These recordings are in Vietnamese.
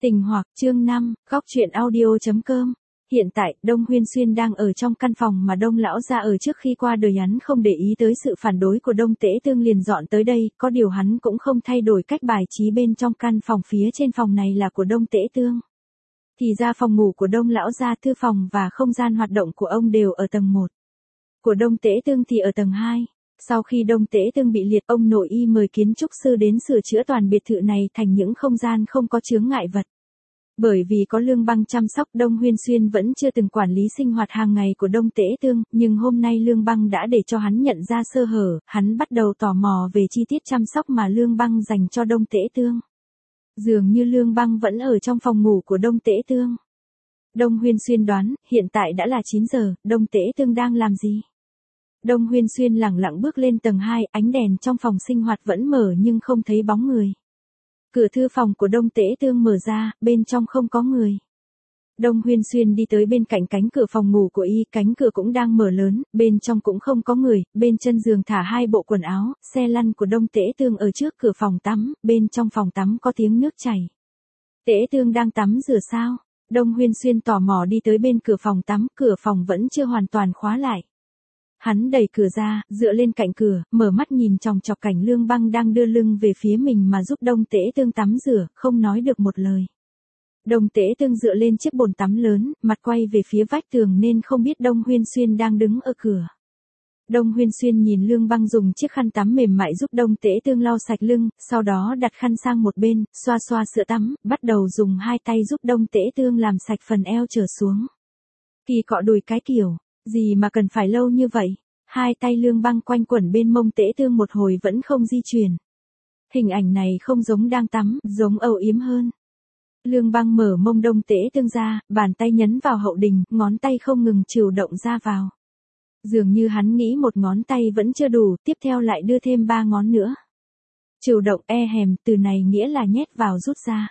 Tình hoặc chương 5, góc truyện audio.com. Hiện tại, Đông Huyên Xuyên đang ở trong căn phòng mà Đông lão gia ở trước khi qua đời hắn không để ý tới sự phản đối của Đông Tễ Tương liền dọn tới đây, có điều hắn cũng không thay đổi cách bài trí bên trong căn phòng phía trên phòng này là của Đông Tễ Tương. Thì ra phòng ngủ của Đông lão gia, thư phòng và không gian hoạt động của ông đều ở tầng 1. Của Đông Tễ Tương thì ở tầng 2. Sau khi Đông Tễ Tương bị liệt, ông nội y mời kiến trúc sư đến sửa chữa toàn biệt thự này thành những không gian không có chướng ngại vật. Bởi vì có Lương Băng chăm sóc, Đông Huyên Xuyên vẫn chưa từng quản lý sinh hoạt hàng ngày của Đông Tễ Tương, nhưng hôm nay Lương Băng đã để cho hắn nhận ra sơ hở, hắn bắt đầu tò mò về chi tiết chăm sóc mà Lương Băng dành cho Đông Tễ Tương. Dường như Lương Băng vẫn ở trong phòng ngủ của Đông Tễ Tương. Đông Huyên Xuyên đoán, hiện tại đã là 9 giờ, Đông Tễ Tương đang làm gì? Đông Huyên Xuyên lẳng lặng bước lên tầng 2, ánh đèn trong phòng sinh hoạt vẫn mở nhưng không thấy bóng người. Cửa thư phòng của Đông Tễ Tương mở ra, bên trong không có người. Đông Huyên Xuyên đi tới bên cạnh cánh cửa phòng ngủ của y, cánh cửa cũng đang mở lớn, bên trong cũng không có người, bên chân giường thả 2 bộ quần áo, xe lăn của Đông Tễ Tương ở trước cửa phòng tắm, bên trong phòng tắm có tiếng nước chảy. Tễ Tương đang tắm rửa sao? Đông Huyên Xuyên tò mò đi tới bên cửa phòng tắm, cửa phòng vẫn chưa hoàn toàn khóa lại. Hắn đẩy cửa ra, dựa lên cạnh cửa, mở mắt nhìn chòng chọc cảnh Lương Băng đang đưa lưng về phía mình mà giúp Đông Tễ Tương tắm rửa, không nói được một lời. Đông Tễ Tương dựa lên chiếc bồn tắm lớn, mặt quay về phía vách tường nên không biết Đông Huyên Xuyên đang đứng ở cửa. Đông Huyên Xuyên nhìn Lương Băng dùng chiếc khăn tắm mềm mại giúp Đông Tễ Tương lau sạch lưng, sau đó đặt khăn sang một bên, xoa xoa sữa tắm, bắt đầu dùng 2 tay giúp Đông Tễ Tương làm sạch phần eo trở xuống. Kỳ cọ đùi cái kiểu, gì mà cần phải lâu như vậy? 2 tay Lương Băng quanh quẩn bên mông Tễ Tương một hồi vẫn không di chuyển. Hình ảnh này không giống đang tắm, giống âu yếm hơn. Lương Băng mở mông Đông Tễ Tương ra, bàn tay nhấn vào hậu đình, ngón tay không ngừng trừu động ra vào. Dường như hắn nghĩ một ngón tay vẫn chưa đủ, tiếp theo lại đưa thêm 3 ngón nữa. Trừu động hèm, từ này nghĩa là nhét vào rút ra.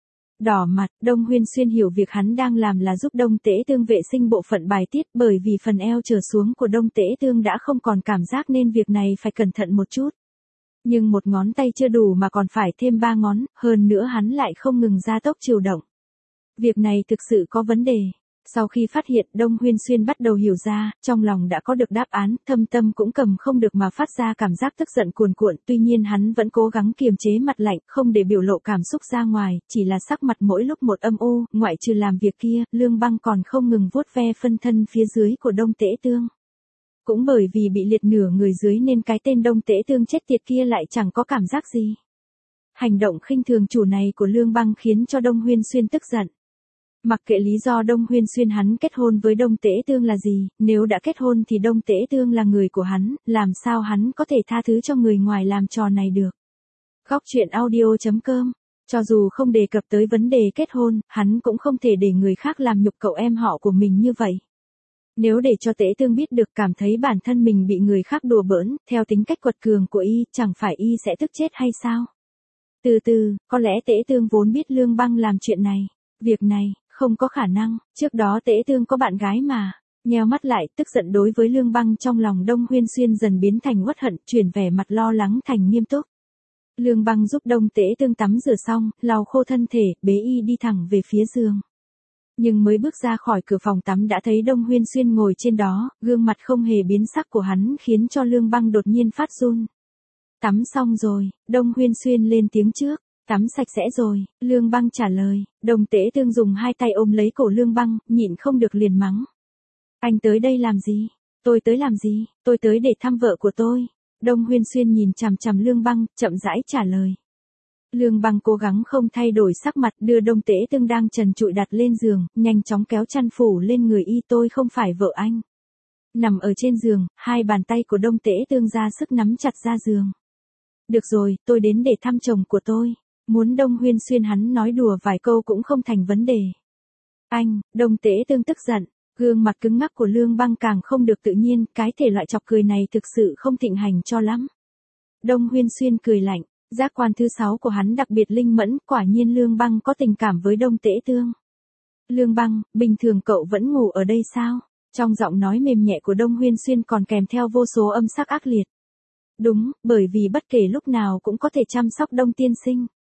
Đỏ mặt, Đông Huyên Xuyên hiểu việc hắn đang làm là giúp Đông Tễ Tương vệ sinh bộ phận bài tiết, bởi vì phần eo trở xuống của Đông Tễ Tương đã không còn cảm giác nên việc này phải cẩn thận một chút. Nhưng một ngón tay chưa đủ mà còn phải thêm 3 ngón, hơn nữa hắn lại không ngừng gia tốc trừu động. Việc này thực sự có vấn đề. Sau khi phát hiện, Đông Huyên Xuyên bắt đầu hiểu ra, trong lòng đã có được đáp án, thâm tâm cũng cầm không được mà phát ra cảm giác tức giận cuồn cuộn, tuy nhiên hắn vẫn cố gắng kiềm chế mặt lạnh, không để biểu lộ cảm xúc ra ngoài, chỉ là sắc mặt mỗi lúc một âm u, ngoại trừ làm việc kia, Lương Băng còn không ngừng vuốt ve phân thân phía dưới của Đông Tễ Tương. Cũng bởi vì bị liệt nửa người dưới nên cái tên Đông Tễ Tương chết tiệt kia lại chẳng có cảm giác gì. Hành động khinh thường chủ này của Lương Băng khiến cho Đông Huyên Xuyên tức giận. Mặc kệ lý do Đông Huyên Xuyên hắn kết hôn với Đông Tễ Tương là gì, nếu đã kết hôn thì Đông Tễ Tương là người của hắn, làm sao hắn có thể tha thứ cho người ngoài làm trò này được. Góc truyện audio.com. Cho dù không đề cập tới vấn đề kết hôn, hắn cũng không thể để người khác làm nhục cậu em họ của mình như vậy. Nếu để cho Tễ Tương biết được cảm thấy bản thân mình bị người khác đùa bỡn, theo tính cách quật cường của y, chẳng phải y sẽ tức chết hay sao? Từ từ, có lẽ Tễ Tương vốn biết Lương Băng làm chuyện này. Việc này, không có khả năng, trước đó Tễ Tương có bạn gái mà. Nheo mắt lại, tức giận đối với Lương Băng trong lòng Đông Huyên Xuyên dần biến thành uất hận, chuyển vẻ mặt lo lắng thành nghiêm túc. Lương Băng giúp Đông Tễ Tương tắm rửa xong, lau khô thân thể, bế y đi thẳng về phía giường. Nhưng mới bước ra khỏi cửa phòng tắm đã thấy Đông Huyên Xuyên ngồi trên đó, gương mặt không hề biến sắc của hắn khiến cho Lương Băng đột nhiên phát run. Tắm xong rồi, Đông Huyên Xuyên lên tiếng trước. Tắm sạch sẽ rồi, Lương Băng trả lời. Đông Tễ Tương dùng 2 tay ôm lấy cổ Lương Băng, nhịn không được liền mắng. Anh tới đây làm gì? Tôi tới làm gì? Tôi tới để thăm vợ của tôi. Đông Huyên Xuyên nhìn chằm chằm Lương Băng, chậm rãi trả lời. Lương Băng cố gắng không thay đổi sắc mặt, đưa Đông Tễ Tương đang trần trụi đặt lên giường, nhanh chóng kéo chăn phủ lên người y. Tôi không phải vợ anh. Nằm ở trên giường, 2 bàn tay của Đông Tễ Tương ra sức nắm chặt ra giường. Được rồi, tôi đến để thăm chồng của tôi. Muốn Đông Huyên Xuyên hắn nói đùa vài câu cũng không thành vấn đề. Anh, Đông Tễ Tương tức giận, gương mặt cứng ngắc của Lương Băng càng không được tự nhiên, cái thể loại chọc cười này thực sự không thịnh hành cho lắm. Đông Huyên Xuyên cười lạnh, giác quan thứ 6 của hắn đặc biệt linh mẫn, quả nhiên Lương Băng có tình cảm với Đông Tễ Tương. Lương Băng, bình thường cậu vẫn ngủ ở đây sao? Trong giọng nói mềm nhẹ của Đông Huyên Xuyên còn kèm theo vô số âm sắc ác liệt. Đúng, bởi vì bất kể lúc nào cũng có thể chăm sóc Đông tiên sinh.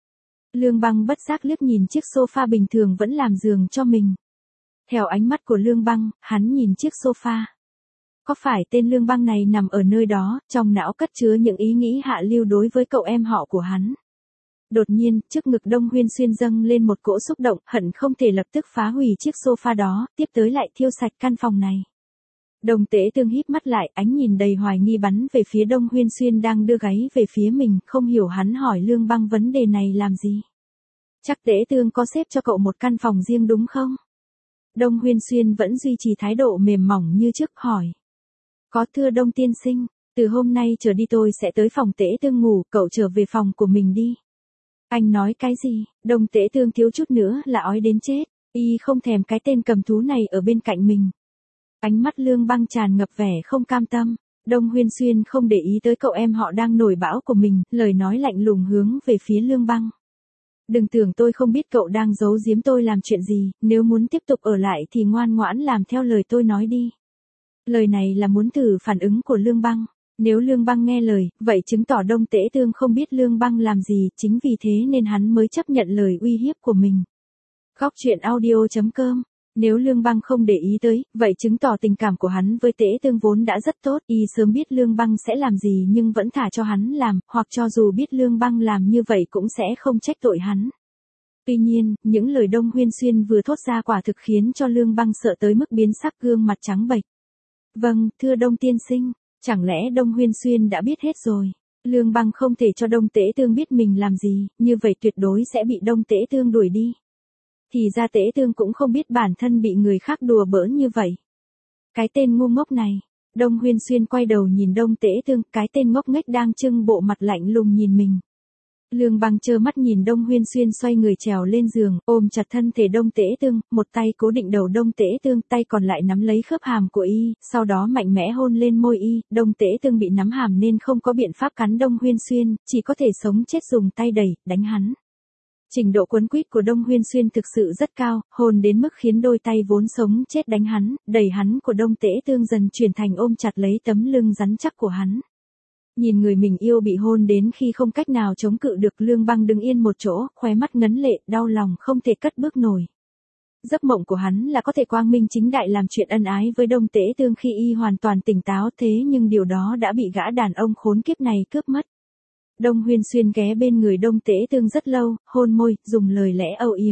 Lương Băng bất giác liếc nhìn chiếc sofa bình thường vẫn làm giường cho mình. Theo ánh mắt của Lương Băng, hắn nhìn chiếc sofa. Có phải tên Lương Băng này nằm ở nơi đó, trong não cất chứa những ý nghĩ hạ lưu đối với cậu em họ của hắn. Đột nhiên, trước ngực Đông Huyên Xuyên dâng lên một cỗ xúc động, hận không thể lập tức phá hủy chiếc sofa đó, tiếp tới lại thiêu sạch căn phòng này. Đồng Tế Tương híp mắt lại, ánh nhìn đầy hoài nghi bắn về phía Đông Huyên Xuyên đang đưa gáy về phía mình, không hiểu hắn hỏi Lương Băng vấn đề này làm gì. Chắc Tế Tương có xếp cho cậu một căn phòng riêng đúng không? Đông Huyên Xuyên vẫn duy trì thái độ mềm mỏng như trước hỏi. Có, thưa Đông tiên sinh, từ hôm nay trở đi tôi sẽ tới phòng Tế Tương ngủ, cậu trở về phòng của mình đi. Anh nói cái gì? Đông Tế Tương thiếu chút nữa là ói đến chết, y không thèm cái tên cầm thú này ở bên cạnh mình. Ánh mắt Lương Băng tràn ngập vẻ không cam tâm, Đông Huyên Xuyên không để ý tới cậu em họ đang nổi bão của mình, lời nói lạnh lùng hướng về phía Lương Băng. Đừng tưởng tôi không biết cậu đang giấu giếm tôi làm chuyện gì, nếu muốn tiếp tục ở lại thì ngoan ngoãn làm theo lời tôi nói đi. Lời này là muốn thử phản ứng của Lương Băng. Nếu Lương Băng nghe lời, vậy chứng tỏ Đông Tế Tương không biết Lương Băng làm gì, chính vì thế nên hắn mới chấp nhận lời uy hiếp của mình. Góc truyện audio.com. Nếu Lương Băng không để ý tới, vậy chứng tỏ tình cảm của hắn với Tế Tương vốn đã rất tốt, y sớm biết Lương Băng sẽ làm gì nhưng vẫn thả cho hắn làm, hoặc cho dù biết Lương Băng làm như vậy cũng sẽ không trách tội hắn. Tuy nhiên, những lời Đông Huyên Xuyên vừa thốt ra quả thực khiến cho Lương Băng sợ tới mức biến sắc, gương mặt trắng bệch. Vâng, thưa Đông tiên sinh, chẳng lẽ Đông Huyên Xuyên đã biết hết rồi? Lương Băng không thể cho Đông Tế Tương biết mình làm gì, như vậy tuyệt đối sẽ bị Đông Tế Tương đuổi đi. Thì ra Tế Tương cũng không biết bản thân bị người khác đùa bỡn như vậy. Cái tên ngu ngốc này. Đông Huyên Xuyên quay đầu nhìn Đông Tế Tương, cái tên ngốc nghếch đang trưng bộ mặt lạnh lùng nhìn mình. Lương Băng trơ mắt nhìn Đông Huyên Xuyên xoay người trèo lên giường, ôm chặt thân thể Đông Tế Tương, một tay cố định đầu Đông Tế Tương, tay còn lại nắm lấy khớp hàm của y, sau đó mạnh mẽ hôn lên môi y. Đông Tế Tương bị nắm hàm nên không có biện pháp cắn Đông Huyên Xuyên, chỉ có thể sống chết dùng tay đẩy, đánh hắn. Trình độ quấn quýt của Đông Huyên Xuyên thực sự rất cao, hôn đến mức khiến đôi tay vốn sống chết đánh hắn, đẩy hắn của Đông Tế Tương dần chuyển thành ôm chặt lấy tấm lưng rắn chắc của hắn. Nhìn người mình yêu bị hôn đến khi không cách nào chống cự được, Lương Băng đứng yên một chỗ, khóe mắt ngấn lệ, đau lòng không thể cất bước nổi. Giấc mộng của hắn là có thể quang minh chính đại làm chuyện ân ái với Đông Tế Tương khi y hoàn toàn tỉnh táo, thế nhưng điều đó đã bị gã đàn ông khốn kiếp này cướp mất. Đông Huyên Xuyên ghé bên người Đông Tế Tương rất lâu, hôn môi, dùng lời lẽ âu yếm.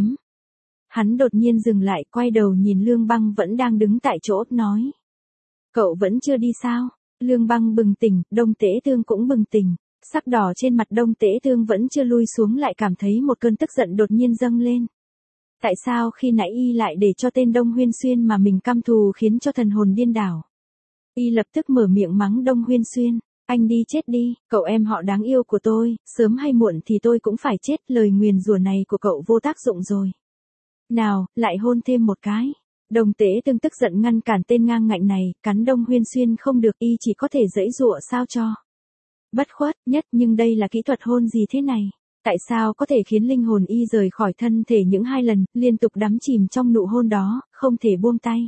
Hắn đột nhiên dừng lại, quay đầu nhìn Lương Băng vẫn đang đứng tại chỗ, nói. Cậu vẫn chưa đi sao? Lương Băng bừng tỉnh, Đông Tế Tương cũng bừng tỉnh. Sắc đỏ trên mặt Đông Tế Tương vẫn chưa lui xuống, lại cảm thấy một cơn tức giận đột nhiên dâng lên. Tại sao khi nãy y lại để cho tên Đông Huyên Xuyên mà mình căm thù khiến cho thần hồn điên đảo? Y lập tức mở miệng mắng Đông Huyên Xuyên. Anh đi chết đi, cậu em họ đáng yêu của tôi, sớm hay muộn thì tôi cũng phải chết, lời nguyền rủa này của cậu vô tác dụng rồi. Nào, lại hôn thêm một cái. Đông Tế Tương tức giận ngăn cản tên ngang ngạnh này, cắn Đông Huyên Xuyên không được, y chỉ có thể giãy giụa sao cho. Bất khuất nhất, nhưng đây là kỹ thuật hôn gì thế này? Tại sao có thể khiến linh hồn y rời khỏi thân thể những 2 lần, liên tục đắm chìm trong nụ hôn đó, không thể buông tay.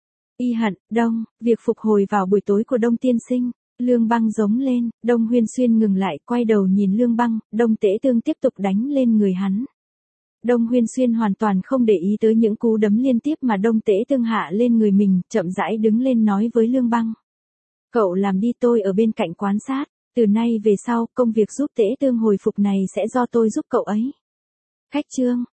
Y hận, Đông, việc phục hồi vào buổi tối của Đông tiên sinh. Lương Băng giống lên, Đông Huyên Xuyên ngừng lại, quay đầu nhìn Lương Băng, Đông Tế Tương tiếp tục đánh lên người hắn. Đông Huyên Xuyên hoàn toàn không để ý tới những cú đấm liên tiếp mà Đông Tế Tương hạ lên người mình, chậm rãi đứng lên nói với Lương Băng. Cậu làm đi, tôi ở bên cạnh quan sát, từ nay về sau, công việc giúp Tế Tương hồi phục này sẽ do tôi giúp cậu ấy. Khách chương.